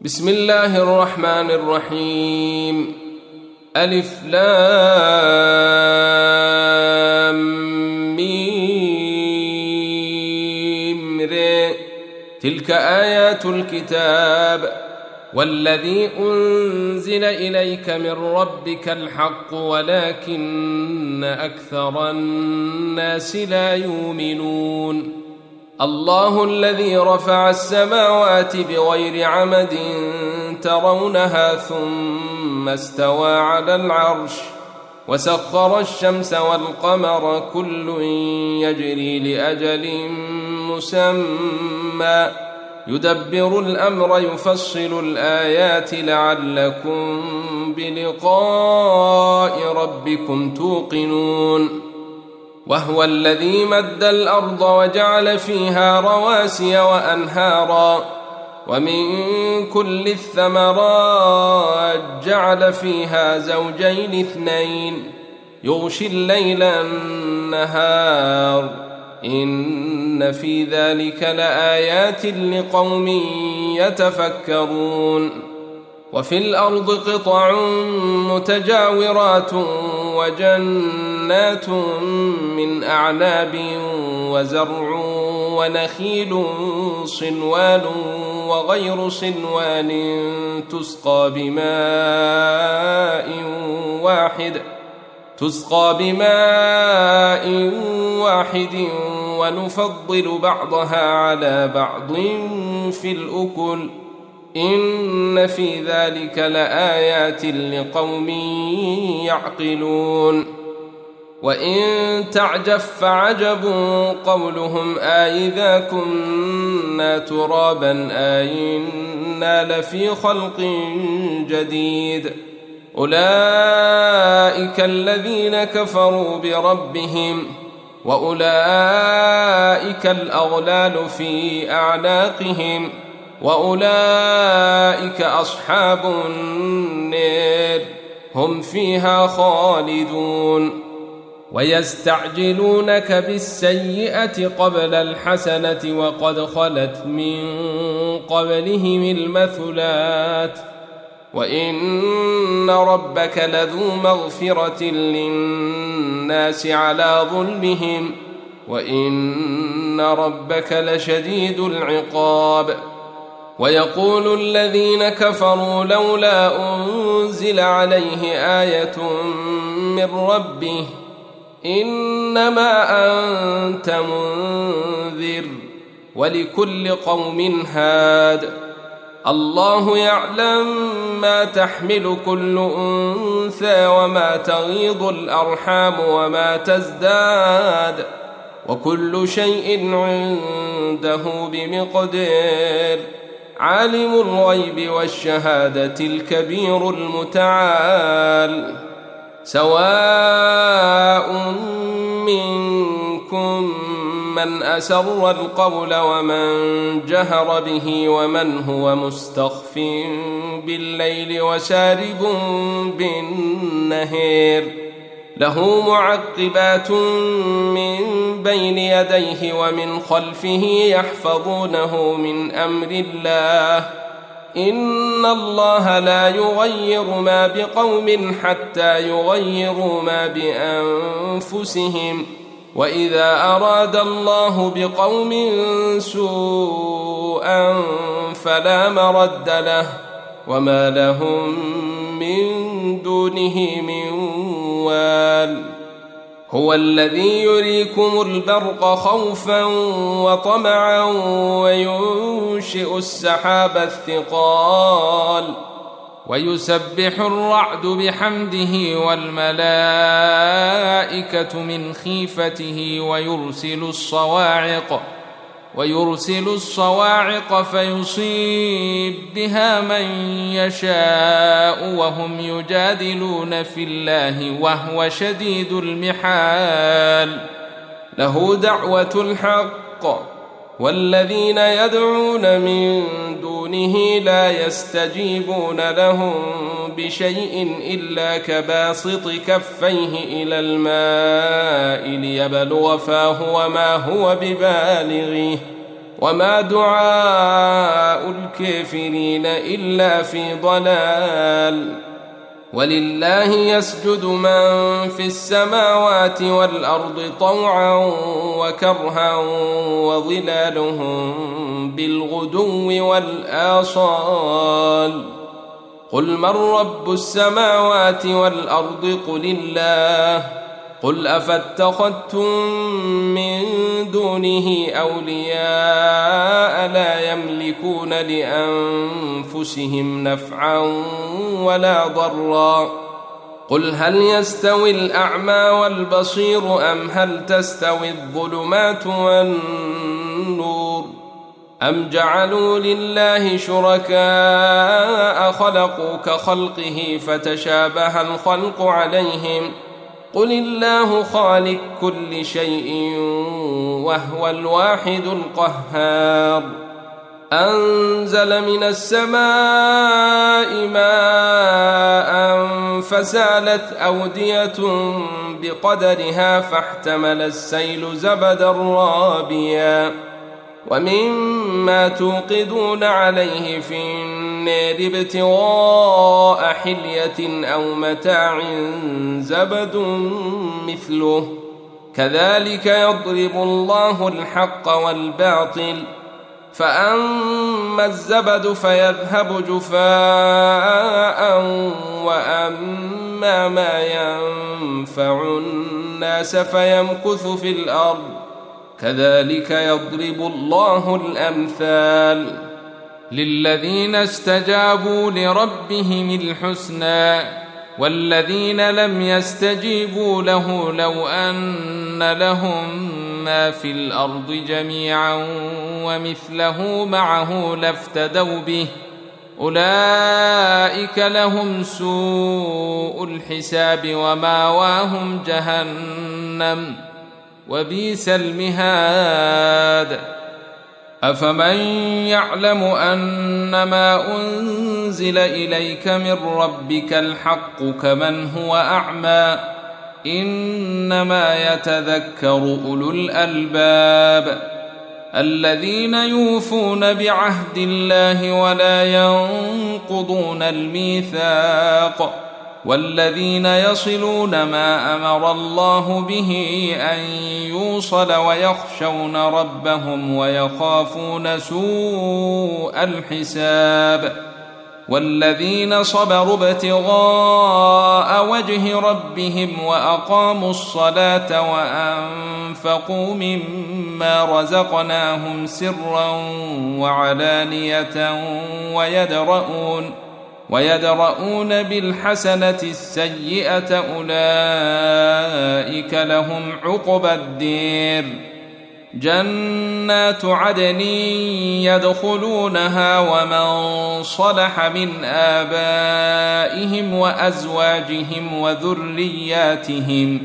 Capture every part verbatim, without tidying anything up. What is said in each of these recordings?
بسم الله الرحمن الرحيم. ألف لام ميم ر. تلك آيات الكتاب والذي أنزل إليك من ربك الحق ولكن أكثر الناس لا يؤمنون. الله الذي رفع السماوات بغير عمد ترونها ثم استوى على العرش وسخر الشمس والقمر كل يجري لأجل مسمى يدبر الأمر يفصل الآيات لعلكم بلقاء ربكم توقنون. وهو الذي مد الأرض وجعل فيها رواسي وأنهارا ومن كل الثمرات جعل فيها زوجين اثنين يغشي الليل النهار إن في ذلك لآيات لقوم يتفكرون. وفي الأرض قطع متجاورات وجنات من أعناب وزرع ونخيل صنوان وغير صنوان تسقى بماء واحد تسقى بماء واحد ونفضل بعضها على بعض في الأكل إن في ذلك لآيات لقوم يعقلون. وإن تعجب فعجب قولهم أإذا كنا ترابا أإنا لفي خلق جديد أولئك الذين كفروا بربهم وأولئك الأغلال في أعناقهم وأولئك أصحاب النار هم فيها خالدون. ويستعجلونك بالسيئة قبل الحسنة وقد خلت من قبلهم المثلات وإن ربك لذو مغفرة للناس على ظلمهم وإن ربك لشديد العقاب. ويقول الذين كفروا لولا أنزل عليه آية من ربه إنما أنت منذر ولكل قوم هاد الله يعلم ما تحمل كل أنثى وما تغيض الأرحام وما تزداد وكل شيء عنده بمقدار. عالم الغيب والشهادة الكبير المتعال. سواء منكم من أسر القول ومن جهر به ومن هو مستخف بالليل وسارب بالنهار له معقبات من بين يديه ومن خلفه يحفظونه من أمر الله إن الله لا يغير ما بقوم حتى يغيروا ما بأنفسهم وإذا أراد الله بقوم سوءا فلا مرد له وما لهم من دونه من وال. هو الذي يريكم البرق خوفا وطمعا وينشئ السحاب الثقال ويسبح الرعد بحمده والملائكة من خيفته ويرسل الصواعق ويرسل الصواعق فيصيب بها من يشاء وهم يجادلون في الله وهو شديد المحال. له دعوة الحق والذين يدعون من دونه لا يستجيبون لهم بشيء إلا كباسط كفيه إلى الماء ليبلغ فاه وما هو ببالغه وما دعاء الكافرين إلا في ضلال. ولله يسجد من في السماوات والأرض طوعا وكرها وظلالهم بالغدو والآصال. قل من رب السماوات والأرض قل الله. قل أفاتخذتم من دونه أولياء لا يملكون لأنفسهم نفعا ولا ضرا. قل هل يستوي الأعمى والبصير أم هل تستوي الظلمات والنور أم جعلوا لله شركاء خلقوا كخلقه فتشابه الخلق عليهم. قل الله خالق كل شيء وهو الواحد القهار. أنزل من السماء ماء فسالت أودية بقدرها فاحتمل السيل زبدا رابيا ومما توقدون عليه في النار ابتغاء حلية أو متاع زبد مثله كذلك يضرب الله الحق والباطل. فأما الزبد فيذهب جفاء وأما ما ينفع الناس فيمكث في الأرض كذلك يضرب الله الأمثال. للذين استجابوا لربهم الحسنى والذين لم يستجيبوا له لو أن لهم ما في الأرض جميعا ومثله معه لافتدوا به أولئك لهم سوء الحساب وماواهم جهنم وبئس المهاد. أفمن يعلم أنما أنزل إليك من ربك الحق كمن هو أعمى إنما يتذكر أولو الألباب الذين يوفون بعهد الله ولا ينقضون الميثاق والذين يصلون ما أمر الله به أن يوصل ويخشون ربهم ويخافون سوء الحساب والذين صبروا ابتغاء وجه ربهم وأقاموا الصلاة وأنفقوا مما رزقناهم سرا وعلانية ويدرؤون ويدرؤون بالحسنة السيئة أولئك لهم عقبى الدير. جنات عدن يدخلونها ومن صلح من آبائهم وأزواجهم وذرياتهم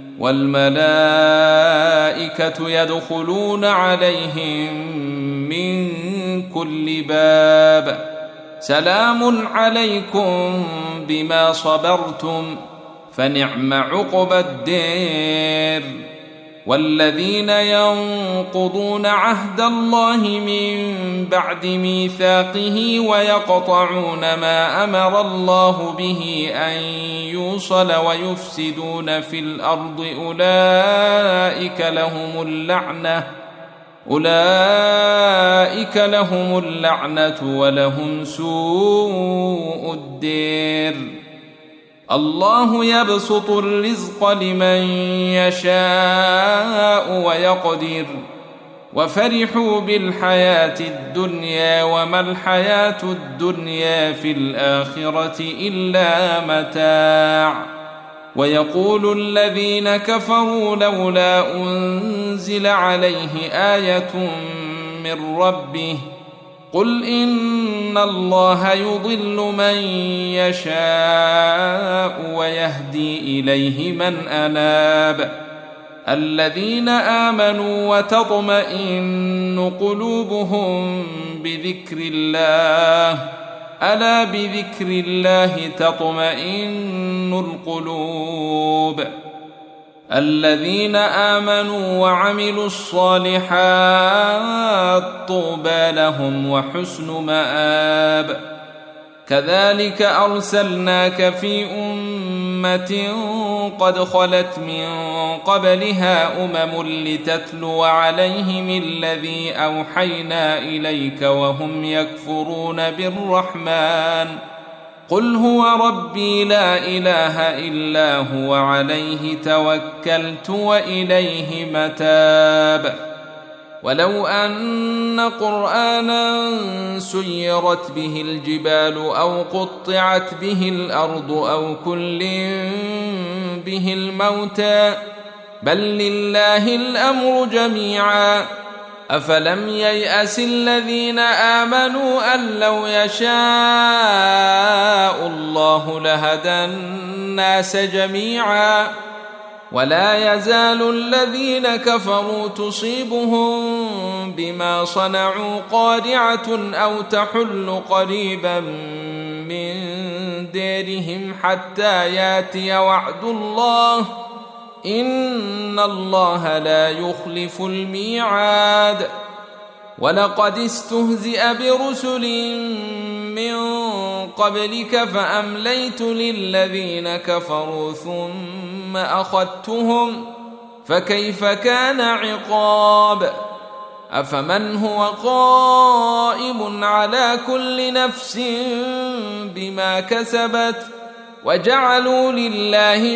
والملائكة يدخلون عليهم من كل باب سلام عليكم بما صبرتم فنعم عقبى الدير. والذين ينقضون عهد الله من بعد ميثاقه ويقطعون ما أمر الله به أن يوصل ويفسدون في الأرض أولئك لهم اللعنة أولئك لهم اللعنة ولهم سوء الدير. الله يبسط الرزق لمن يشاء ويقدر وفرحوا بالحياة الدنيا وما الحياة الدنيا في الآخرة إلا متاع. ويقول الذين كفروا لولا أنزل عليه آية من ربه قل إن الله يضل من يشاء ويهدي إليه من أناب. الذين آمنوا وتطمئن قلوبهم بذكر الله ألا بذكر الله تطمئن القلوب. الذين آمنوا وعملوا الصالحات طوبى لهم وحسن مآب. كذلك أرسلناك في أمة قد خلت من قبلها أمم لتتلو عليهم الذي أوحينا إليك وهم يكفرون بالرحمن. قل هو ربي لا إله إلا هو عليه توكلت وإليه متاب. ولو أن قرآنا سيرت به الجبال أو قطعت به الأرض أو كلم به الموتى بل لله الأمر جميعا. أفلم ييأس الذين آمنوا أن لو يشاء الله لهدى الناس جميعا ولا يزال الذين كفروا تصيبهم بما صنعوا قارعة أو تحل قريبا من ديرهم حتى ياتي وعد الله إن الله لا يخلف الميعاد. ولقد استهزئ برسل من قبلك فأمليت للذين كفروا ثم أخذتهم فكيف كان عقاب. أفمن هو قائم على كل نفس بما كسبت وجعلوا لله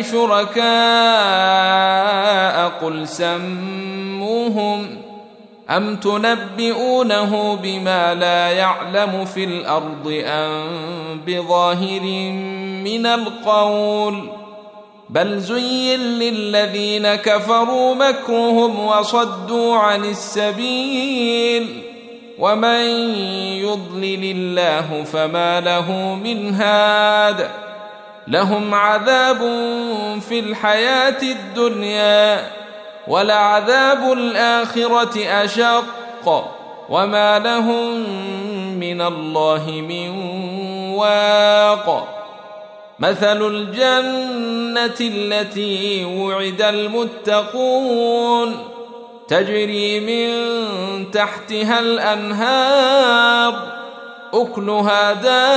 شركاء قل سموهم أم تنبئونه بما لا يعلم في الأرض أم بظاهر من القول بل زين للذين كفروا مكرهم وصدوا عن السبيل ومن يضلل الله فما له من هاد. لهم عذاب في الحياة الدنيا ولعذاب الآخرة أشق وما لهم من الله من واق. مثل الجنة التي وعد المتقون تجري من تحتها الأنهار أكلها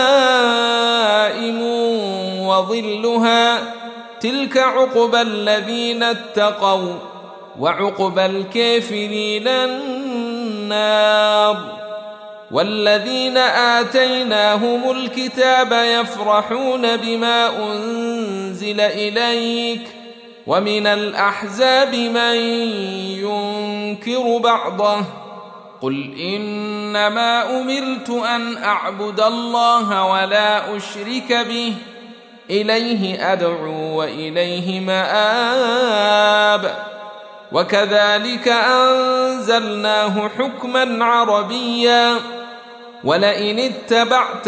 دائم وظلها تلك عقبى الذين اتقوا وعقبى الكافرين النار. والذين آتيناهم الكتاب يفرحون بما أنزل إليك ومن الأحزاب من ينكر بعضه قل إنما أمرت أن أعبد الله ولا أشرك به إليه أدعو وإليه مآب. وكذلك أنزلناه حكما عربيا ولئن اتبعت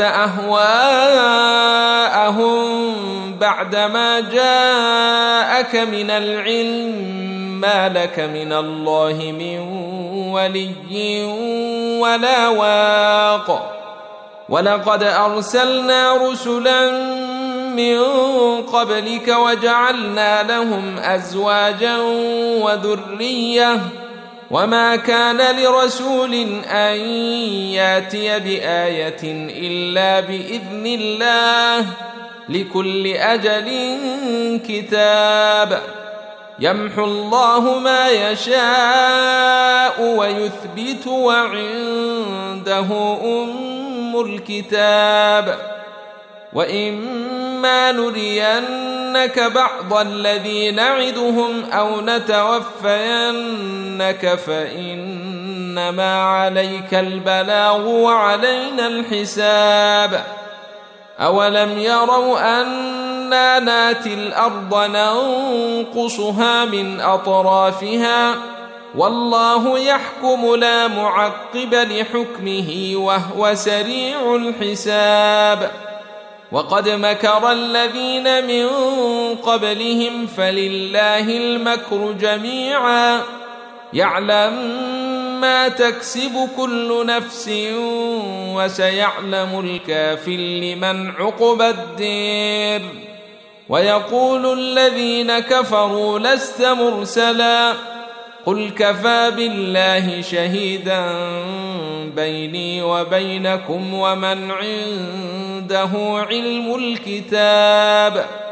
أهواءهم بعدما جاءك من العلم ما لك من الله من ولي ولا واق. ولقد أرسلنا رسلا من قبلك وجعلنا لهم أزواجا وذرية وما كان لرسول أن ياتي بآية إلا بإذن الله لكل أجل كتاب. يمحو الله ما يشاء ويثبت وعنده أم الكتاب. وإما نرينك بعض الذي نعدهم أو نتوفينك فإنما عليك البلاغ وعلينا الحساب. أولم يروا أنا ناتي الأرض ننقصها من أطرافها والله يحكم لا معقب لحكمه وهو سريع الحساب. وقد مكر الذين من قبلهم فلله المكر جميعا يعلم ما تكسب كل نفس وسيعلم الكافر لمن عقبى الدير. ويقول الذين كفروا لست مرسلا قل كفى بالله شهيدا بيني وبينكم ومن عنده علم الكتاب